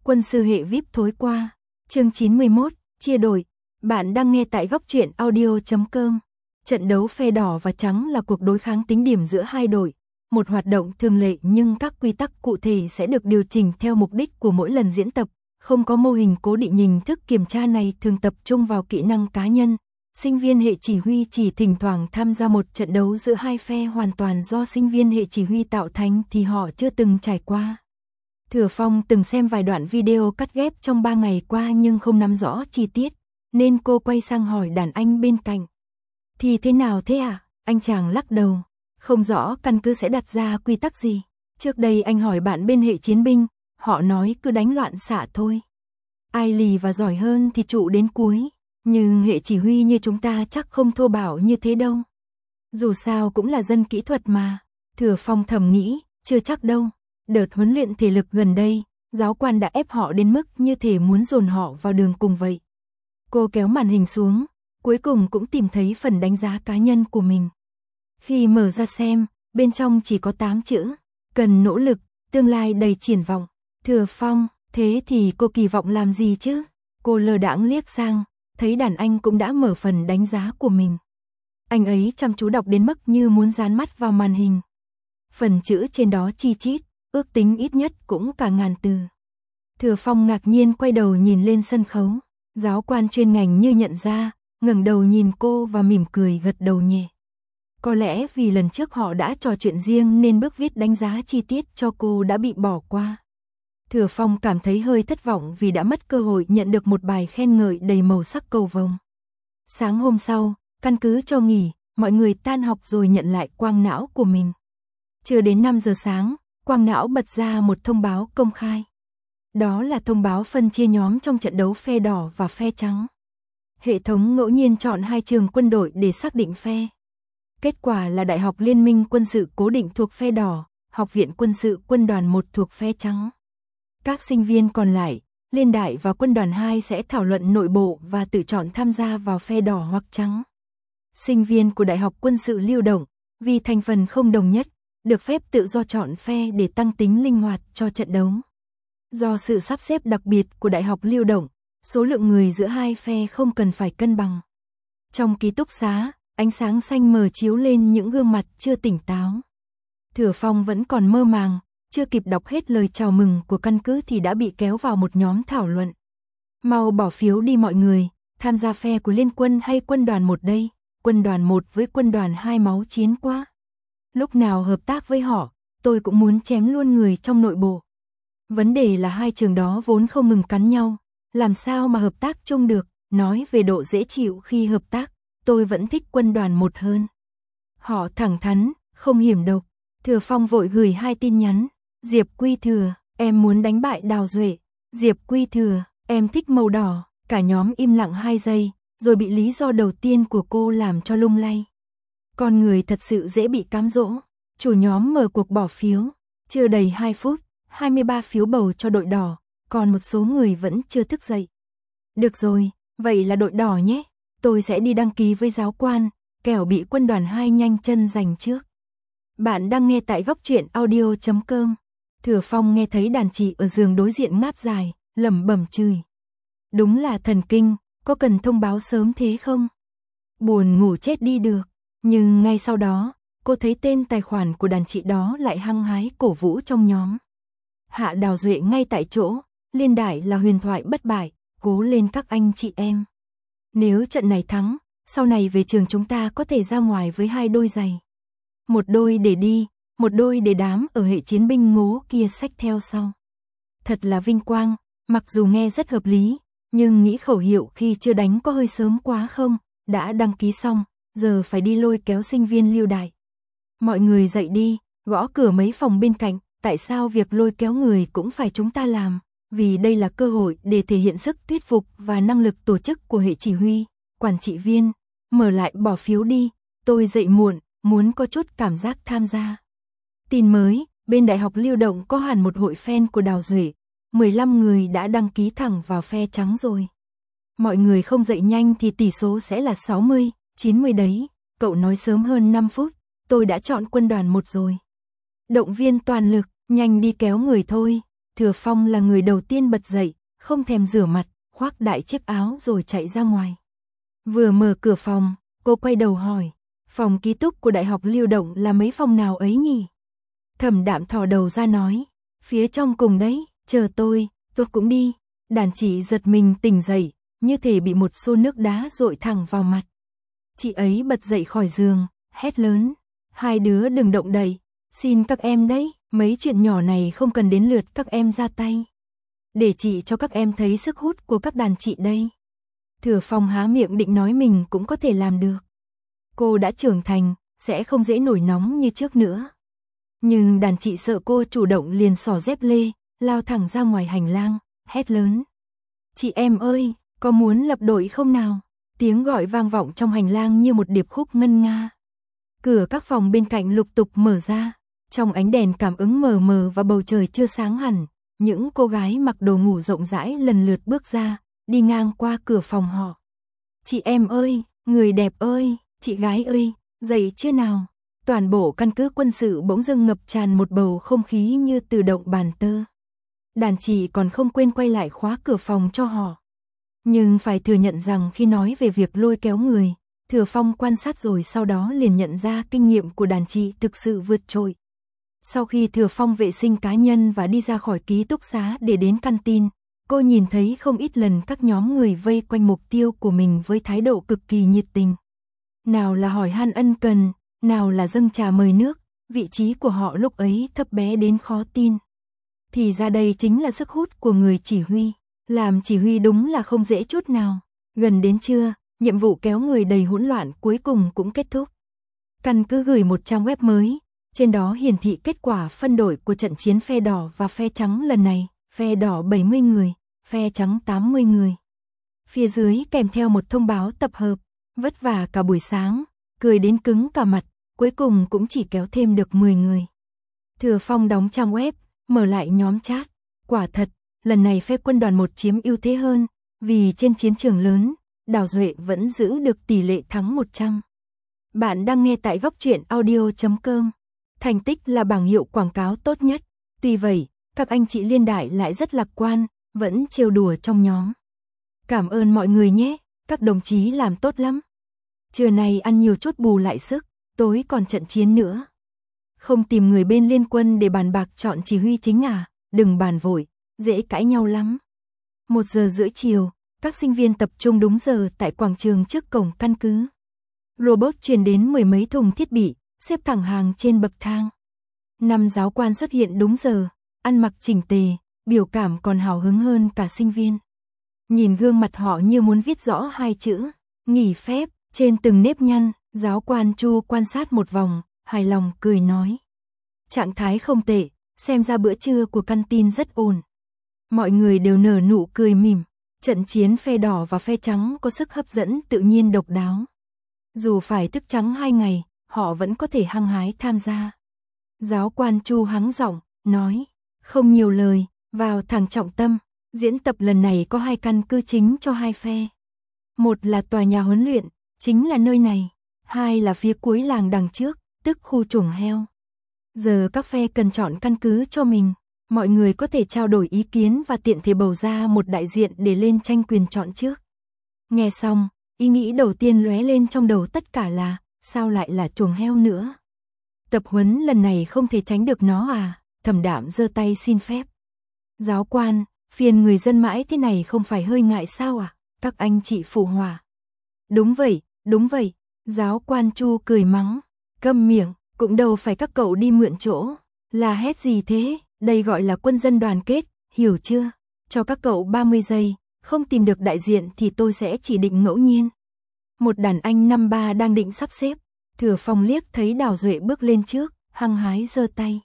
Quân sư hệ VIP thối qua. Chương 91, chia đổi. Bạn đang nghe tại góc truyện audio.com. Trận đấu phe đỏ và trắng là cuộc đối kháng tính điểm giữa hai đội. Một hoạt động thường lệ nhưng các quy tắc cụ thể sẽ được điều chỉnh theo mục đích của mỗi lần diễn tập. Không có mô hình cố định, hình thức kiểm tra này thường tập trung vào kỹ năng cá nhân. Sinh viên hệ chỉ huy chỉ thỉnh thoảng tham gia một trận đấu giữa hai phe hoàn toàn do sinh viên hệ chỉ huy tạo thành thì họ chưa từng trải qua. Thừa Phong từng xem vài đoạn video cắt ghép trong 3 ngày qua nhưng không nắm rõ chi tiết, nên cô quay sang hỏi đàn anh bên cạnh. Thì thế nào thế à? Anh chàng lắc đầu, không rõ căn cứ sẽ đặt ra quy tắc gì. Trước đây anh hỏi bạn bên hệ chiến binh, họ nói cứ đánh loạn xạ thôi. Ai lì và giỏi hơn thì trụ đến cuối, nhưng hệ chỉ huy như chúng ta chắc không thô bạo như thế đâu. Dù sao cũng là dân kỹ thuật mà. Thừa Phong thầm nghĩ, chưa chắc đâu. Đợt huấn luyện thể lực gần đây, giáo quan đã ép họ đến mức như thể muốn dồn họ vào đường cùng vậy. Cô kéo màn hình xuống, cuối cùng cũng tìm thấy phần đánh giá cá nhân của mình. Khi mở ra xem, bên trong chỉ có 8 chữ. Cần nỗ lực, tương lai đầy triển vọng. Thừa Phong, thế thì cô kỳ vọng làm gì chứ? Cô lơ đãng liếc sang, thấy đàn anh cũng đã mở phần đánh giá của mình. Anh ấy chăm chú đọc đến mức như muốn dán mắt vào màn hình. Phần chữ trên đó chi chít, ước tính ít nhất cũng cả ngàn từ. Thừa Phong ngạc nhiên quay đầu nhìn lên sân khấu. Giáo quan chuyên ngành như nhận ra, ngẩng đầu nhìn cô và mỉm cười gật đầu nhẹ. Có lẽ vì lần trước họ đã trò chuyện riêng nên bước viết đánh giá chi tiết cho cô đã bị bỏ qua. Thừa Phong cảm thấy hơi thất vọng vì đã mất cơ hội nhận được một bài khen ngợi đầy màu sắc cầu vồng. Sáng hôm sau, căn cứ cho nghỉ, mọi người tan học rồi nhận lại quang não của mình. Chưa đến 5 giờ sáng, quang não bật ra một thông báo công khai. Đó là thông báo phân chia nhóm trong trận đấu phe đỏ và phe trắng. Hệ thống ngẫu nhiên chọn 2 trường quân đội để xác định phe. Kết quả là Đại học Liên minh quân sự cố định thuộc phe đỏ, Học viện quân sự quân đoàn 1 thuộc phe trắng. Các sinh viên còn lại, Liên đại và quân đoàn 2 sẽ thảo luận nội bộ và tự chọn tham gia vào phe đỏ hoặc trắng. Sinh viên của Đại học quân sự lưu động, vì thành phần không đồng nhất, được phép tự do chọn phe để tăng tính linh hoạt cho trận đấu. Do sự sắp xếp đặc biệt của Đại học lưu động, số lượng người giữa hai phe không cần phải cân bằng. Trong ký túc xá, ánh sáng xanh mờ chiếu lên những gương mặt chưa tỉnh táo. Thừa Phong vẫn còn mơ màng, chưa kịp đọc hết lời chào mừng của căn cứ thì đã bị kéo vào một nhóm thảo luận. Mau bỏ phiếu đi mọi người, tham gia phe của Liên quân hay quân đoàn 1 đây? Quân đoàn 1 với quân đoàn 2 máu chiến quá. Lúc nào hợp tác với họ, tôi cũng muốn chém luôn người trong nội bộ. Vấn đề là hai trường đó vốn không ngừng cắn nhau, làm sao mà hợp tác chung được? Nói về độ dễ chịu khi hợp tác, tôi vẫn thích quân đoàn 1 hơn. Họ thẳng thắn, không hiểm độc. Thừa Phong vội gửi 2 tin nhắn. Diệp Quy Thừa, em muốn đánh bại Đào Duệ. Diệp Quy Thừa, em thích màu đỏ. Cả nhóm im lặng 2 giây, rồi bị lý do đầu tiên của cô làm cho lung lay. Con người thật sự dễ bị cám dỗ. Chủ nhóm mở cuộc bỏ phiếu. Chưa đầy 2 phút, 23 phiếu bầu cho đội đỏ, còn một số người vẫn chưa thức dậy. Được rồi, vậy là đội đỏ nhé. Tôi sẽ đi đăng ký với giáo quan, kẻo bị quân đoàn 2 nhanh chân giành trước. Bạn đang nghe tại góc truyện audio.com. Thừa Phong nghe thấy đàn chị ở giường đối diện ngáp dài, lẩm bẩm chửi. Đúng là thần kinh, có cần thông báo sớm thế không? Buồn ngủ chết đi được. Nhưng ngay sau đó, cô thấy tên tài khoản của đàn chị đó lại hăng hái cổ vũ trong nhóm. Hạ Đào Duệ ngay tại chỗ, Liên đại là huyền thoại bất bại, cố lên các anh chị em. Nếu trận này thắng, sau này về trường chúng ta có thể ra ngoài với 2 đôi giày. Một đôi để đi, một đôi để đám ở hệ chiến binh ngố kia xách theo sau. Thật là vinh quang, mặc dù nghe rất hợp lý, nhưng nghĩ khẩu hiệu khi chưa đánh có hơi sớm quá không? Đã đăng ký xong, giờ phải đi lôi kéo sinh viên Lưu đại. Mọi người dậy đi, gõ cửa mấy phòng bên cạnh, tại sao việc lôi kéo người cũng phải chúng ta làm? Vì đây là cơ hội để thể hiện sức thuyết phục và năng lực tổ chức của hệ chỉ huy, quản trị viên. Mở lại bỏ phiếu đi, tôi dậy muộn, muốn có chút cảm giác tham gia. Tin mới, bên Đại học lưu động có hẳn một hội fan của Đào Duệ, 15 người đã đăng ký thẳng vào phe trắng rồi. Mọi người không dậy nhanh thì tỷ số sẽ là 60, 90 đấy, cậu nói sớm hơn 5 phút, tôi đã chọn quân đoàn 1 rồi. Động viên toàn lực, nhanh đi kéo người thôi. Thừa Phong là người đầu tiên bật dậy, không thèm rửa mặt, khoác đại chiếc áo rồi chạy ra ngoài. Vừa mở cửa phòng, cô quay đầu hỏi, phòng ký túc của Đại học Lưu Động là mấy phòng nào ấy nhỉ? Thẩm Đạm thò đầu ra nói, phía trong cùng đấy, chờ tôi cũng đi. Đàn chị giật mình tỉnh dậy, như thể bị một xô nước đá dội thẳng vào mặt. Chị ấy bật dậy khỏi giường, hét lớn, hai đứa đừng động đậy, xin các em đấy, mấy chuyện nhỏ này không cần đến lượt các em ra tay. Để chị cho các em thấy sức hút của các đàn chị đây. Thừa Phong há miệng định nói mình cũng có thể làm được. Cô đã trưởng thành, sẽ không dễ nổi nóng như trước nữa. Nhưng đàn chị sợ cô chủ động liền xỏ dép lê, lao thẳng ra ngoài hành lang, hét lớn. Chị em ơi, có muốn lập đội không nào? Tiếng gọi vang vọng trong hành lang như một điệp khúc ngân nga. Cửa các phòng bên cạnh lục tục mở ra, trong ánh đèn cảm ứng mờ mờ và bầu trời chưa sáng hẳn, những cô gái mặc đồ ngủ rộng rãi lần lượt bước ra, đi ngang qua cửa phòng họ. Chị em ơi, người đẹp ơi, chị gái ơi, dậy chưa nào? Toàn bộ căn cứ quân sự bỗng dưng ngập tràn một bầu không khí như từ động bàn tơ. Đàn chị còn không quên quay lại khóa cửa phòng cho họ. Nhưng phải thừa nhận rằng khi nói về việc lôi kéo người, Thừa Phong quan sát rồi sau đó liền nhận ra kinh nghiệm của đàn chị thực sự vượt trội. Sau khi Thừa Phong vệ sinh cá nhân và đi ra khỏi ký túc xá để đến canteen, cô nhìn thấy không ít lần các nhóm người vây quanh mục tiêu của mình với thái độ cực kỳ nhiệt tình. Nào là hỏi han ân cần, nào là dâng trà mời nước, vị trí của họ lúc ấy thấp bé đến khó tin. Thì ra đây chính là sức hút của người chỉ huy. Làm chỉ huy đúng là không dễ chút nào. Gần đến trưa, nhiệm vụ kéo người đầy hỗn loạn cuối cùng cũng kết thúc. Căn cứ gửi một trang web mới, trên đó hiển thị kết quả phân đội của trận chiến phe đỏ và phe trắng lần này, phe đỏ 70 người, phe trắng 80 người. Phía dưới kèm theo một thông báo tập hợp, vất vả cả buổi sáng, cười đến cứng cả mặt, cuối cùng cũng chỉ kéo thêm được 10 người. Thừa Phong đóng trang web, mở lại nhóm chat, quả thật, lần này phe quân đoàn 1 chiếm ưu thế hơn, vì trên chiến trường lớn, Đào Duệ vẫn giữ được tỷ lệ thắng 100. Bạn đang nghe tại góc truyện audio.com. Thành tích là bảng hiệu quảng cáo tốt nhất. Tuy vậy, các anh chị liên đại lại rất lạc quan, vẫn trêu đùa trong nhóm. Cảm ơn mọi người nhé, các đồng chí làm tốt lắm. Trưa nay ăn nhiều chút bù lại sức, tối còn trận chiến nữa. Không tìm người bên liên quân để bàn bạc chọn chỉ huy chính à, đừng bàn vội, dễ cãi nhau lắm. 1 giờ rưỡi chiều, các sinh viên tập trung đúng giờ tại quảng trường trước cổng căn cứ. Robot truyền đến 10 mấy thùng thiết bị, xếp thẳng hàng trên bậc thang. 5 giáo quan xuất hiện đúng giờ, ăn mặc chỉnh tề, biểu cảm còn hào hứng hơn cả sinh viên. Nhìn gương mặt họ như muốn viết rõ 2 chữ, nghỉ phép, trên từng nếp nhăn, giáo quan Chu quan sát một vòng, hài lòng cười nói. Trạng thái không tệ, xem ra bữa trưa của canteen rất ổn. Mọi người đều nở nụ cười mỉm, trận chiến phe đỏ và phe trắng có sức hấp dẫn tự nhiên độc đáo. Dù phải thức trắng 2 ngày, họ vẫn có thể hăng hái tham gia. Giáo quan Chu hắng giọng, nói, không nhiều lời, vào thẳng trọng tâm, diễn tập lần này có 2 căn cứ chính cho 2 phe. Một là tòa nhà huấn luyện, chính là nơi này, 2 là phía cuối làng đằng trước, tức khu chuồng heo. Giờ các phe cần chọn căn cứ cho mình, mọi người có thể trao đổi ý kiến và tiện thể bầu ra một đại diện để lên tranh quyền chọn trước. Nghe xong, ý nghĩ đầu tiên lóe lên trong đầu tất cả là, sao lại là chuồng heo nữa? Tập huấn lần này không thể tránh được nó à? Thẩm Đạm giơ tay xin phép. Giáo quan, phiền người dân mãi thế này không phải hơi ngại sao à? Các anh chị phụ họa. Đúng vậy, giáo quan Chu cười mắng, câm miệng, cũng đâu phải các cậu đi mượn chỗ, là hét gì thế, đây gọi là quân dân đoàn kết, hiểu chưa? Cho các cậu 30 giây, không tìm được đại diện thì tôi sẽ chỉ định ngẫu nhiên. Một đàn anh 53 đang định sắp xếp, Thừa Phong liếc thấy Đào Duệ bước lên trước, hăng hái giơ tay.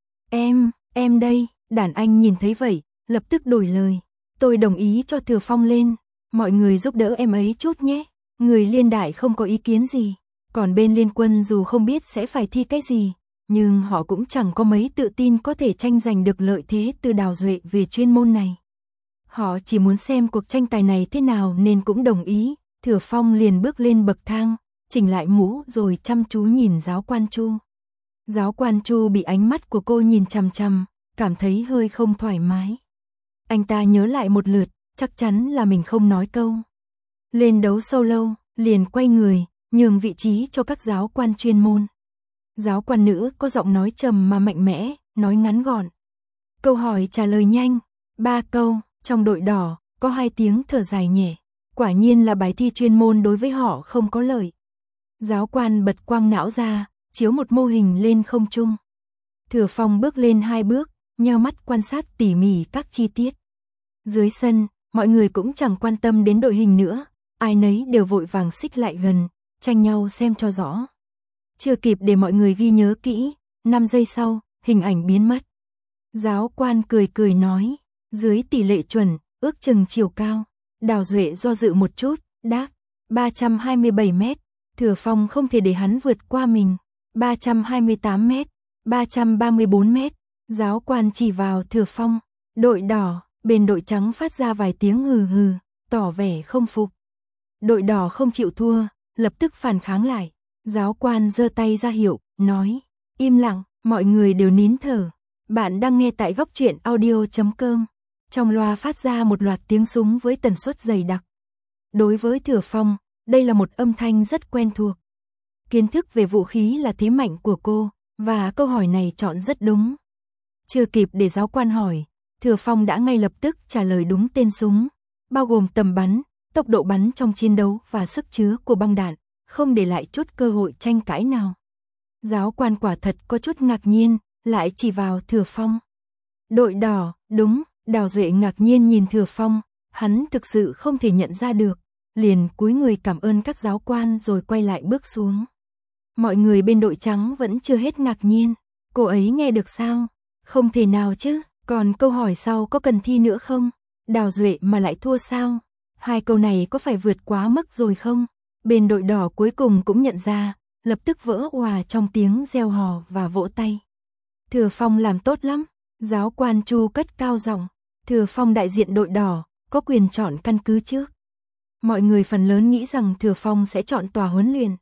Em đây, đàn anh nhìn thấy vậy, lập tức đổi lời. Tôi đồng ý cho Thừa Phong lên, mọi người giúp đỡ em ấy chút nhé. Người liên đại không có ý kiến gì, còn bên liên quân dù không biết sẽ phải thi cái gì, nhưng họ cũng chẳng có mấy tự tin có thể tranh giành được lợi thế từ Đào Duệ về chuyên môn này. Họ chỉ muốn xem cuộc tranh tài này thế nào nên cũng đồng ý. Thừa Phong liền bước lên bậc thang, chỉnh lại mũ rồi chăm chú nhìn giáo quan Chu. Giáo quan Chu bị ánh mắt của cô nhìn chằm chằm, cảm thấy hơi không thoải mái. Anh ta nhớ lại một lượt, chắc chắn là mình không nói câu lên đấu solo, liền quay người, nhường vị trí cho các giáo quan chuyên môn. Giáo quan nữ có giọng nói trầm mà mạnh mẽ, nói ngắn gọn. Câu hỏi trả lời nhanh, 3 câu, trong đội đỏ, có 2 tiếng thở dài nhẹ. Quả nhiên là bài thi chuyên môn đối với họ không có lợi. Giáo quan bật quang não ra, chiếu một mô hình lên không trung. Thừa Phong bước lên 2 bước, nheo mắt quan sát tỉ mỉ các chi tiết. Dưới sân, mọi người cũng chẳng quan tâm đến đội hình nữa, ai nấy đều vội vàng xích lại gần, tranh nhau xem cho rõ. Chưa kịp để mọi người ghi nhớ kỹ, 5 giây sau, hình ảnh biến mất. Giáo quan cười cười nói, dưới tỷ lệ chuẩn, ước chừng chiều cao. Đào Duệ do dự một chút, đáp, 327 mét, Thừa Phong không thể để hắn vượt qua mình. 328 mét, 334 mét, giáo quan chỉ vào Thừa Phong. Đội đỏ, bên đội trắng phát ra vài tiếng hừ hừ, tỏ vẻ không phục. Đội đỏ không chịu thua, lập tức phản kháng lại. Giáo quan giơ tay ra hiệu, nói, im lặng, mọi người đều nín thở. Bạn đang nghe tại góc truyện audio.com. Trong loa phát ra một loạt tiếng súng với tần suất dày đặc. Đối với Thừa Phong, đây là một âm thanh rất quen thuộc. Kiến thức về vũ khí là thế mạnh của cô, và câu hỏi này chọn rất đúng. Chưa kịp để giáo quan hỏi, Thừa Phong đã ngay lập tức trả lời đúng tên súng, bao gồm tầm bắn, tốc độ bắn trong chiến đấu và sức chứa của băng đạn, không để lại chút cơ hội tranh cãi nào. Giáo quan quả thật có chút ngạc nhiên, lại chỉ vào Thừa Phong. Đội đỏ, đúng. Đào Duệ ngạc nhiên nhìn Thừa Phong, hắn thực sự không thể nhận ra được, liền cúi người cảm ơn các giáo quan rồi quay lại bước xuống. Mọi người bên đội trắng vẫn chưa hết ngạc nhiên, cô ấy nghe được sao? Không thể nào chứ, còn câu hỏi sau có cần thi nữa không? Đào Duệ mà lại thua sao? 2 câu này có phải vượt quá mức rồi không? Bên đội đỏ cuối cùng cũng nhận ra, lập tức vỡ òa trong tiếng reo hò và vỗ tay. Thừa Phong làm tốt lắm, giáo quan Chu cất cao giọng. Thừa Phong đại diện đội đỏ, có quyền chọn căn cứ trước. Mọi người phần lớn nghĩ rằng Thừa Phong sẽ chọn tòa huấn luyện.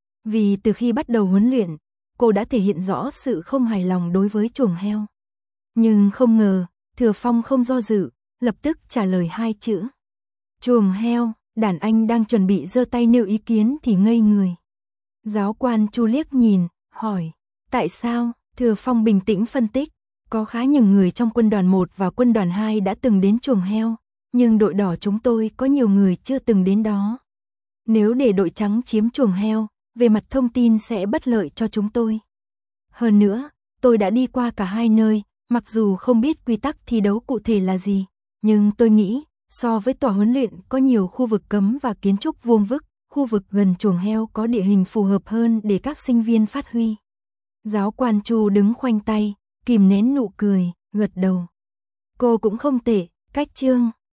Vì từ khi bắt đầu huấn luyện, cô đã thể hiện rõ sự không hài lòng đối với chuồng heo. Nhưng không ngờ, Thừa Phong không do dự, lập tức trả lời 2 chữ. Chuồng heo, đàn anh đang chuẩn bị giơ tay nêu ý kiến thì ngây người. Giáo quan Chu liếc nhìn, hỏi, tại sao? Thừa Phong bình tĩnh phân tích. Có khá nhiều người trong quân đoàn 1 và quân đoàn 2 đã từng đến chuồng heo, nhưng đội đỏ chúng tôi có nhiều người chưa từng đến đó. Nếu để đội trắng chiếm chuồng heo, về mặt thông tin sẽ bất lợi cho chúng tôi. Hơn nữa, tôi đã đi qua cả 2 nơi, mặc dù không biết quy tắc thi đấu cụ thể là gì, nhưng tôi nghĩ, so với tòa huấn luyện có nhiều khu vực cấm và kiến trúc vuông vức, khu vực gần chuồng heo có địa hình phù hợp hơn để các sinh viên phát huy. Giáo quan Chu đứng khoanh tay, kìm nén nụ cười, gật đầu. Cô cũng không tệ, cách chương.